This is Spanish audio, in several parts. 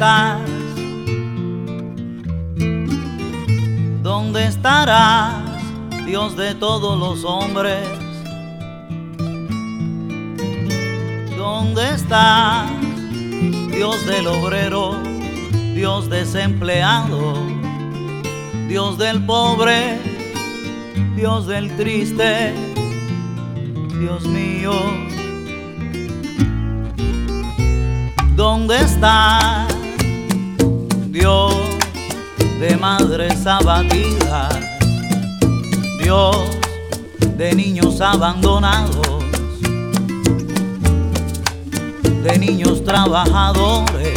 estás? ¿Dónde estarás, Dios de todos los hombres? ¿Dónde estás, Dios del obrero, Dios desempleado, Dios del pobre, Dios del triste, Dios mío? ¿Dónde estás, Dios de madres abatidas, Dios de niños abandonados, de niños trabajadores?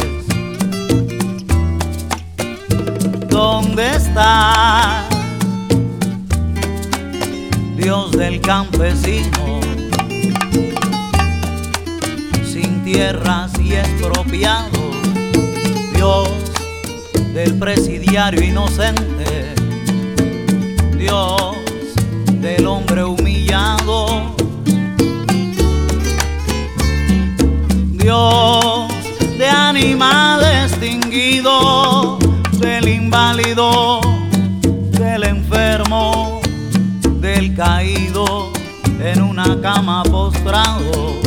¿Dónde estás, Dios del campesino, sin tierras y expropiado, Dios del presidiario inocente, Dios del hombre humillado, Dios de animal extinguido, del inválido, del enfermo, del caído en una cama postrado?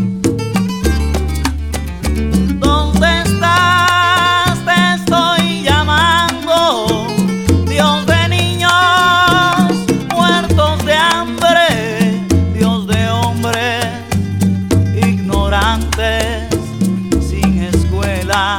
¿Dónde estás? Te estoy llamando, Dios de niños muertos de hambre, Dios de hombres ignorantes sin escuela,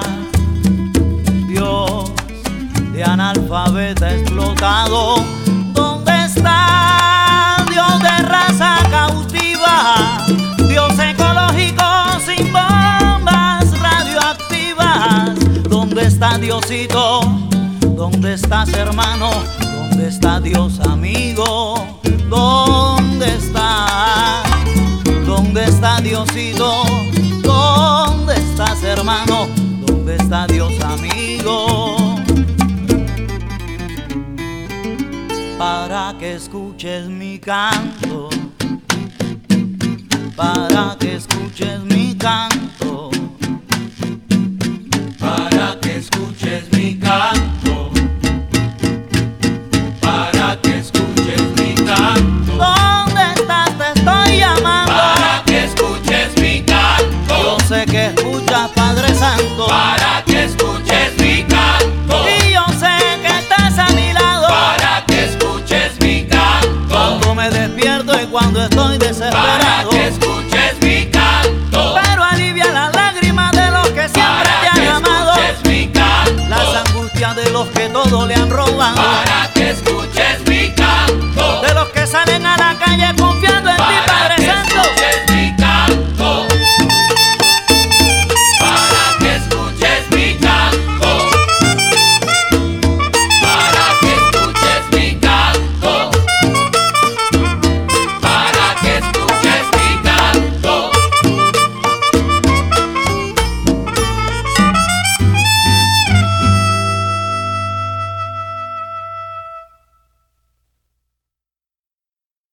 Dios de analfabeta explotado. ¿Dónde está, Dios de raza cautiva, Dios ecológico sin bombas radioactivas? ¿Dónde está, Diosito? ¿Dónde estás, hermano? ¿Dónde está, Dios amigo? ¿Dónde está? ¿Dónde está, Diosito? ¿Dónde estás, hermano? ¿Dónde está, Dios amigo? Para que escuches mi canto, para que escuches mi canto, para que escuches mi canto, para que escuches mi canto. ¿Dónde estás? Te estoy llamando, para que escuches mi canto. Yo sé que escuchas, Padre Santo, para que escuches mi canto. y yo sé que estás a mi lado, para que escuches mi canto. cuando me despierto y cuando estoy Para desesperado, que escuches mi canto. pero alivia las lágrimas de los que siempre Para te que han amado, escuches mi canto. las angustias de los que todo le han robado. Para que escuches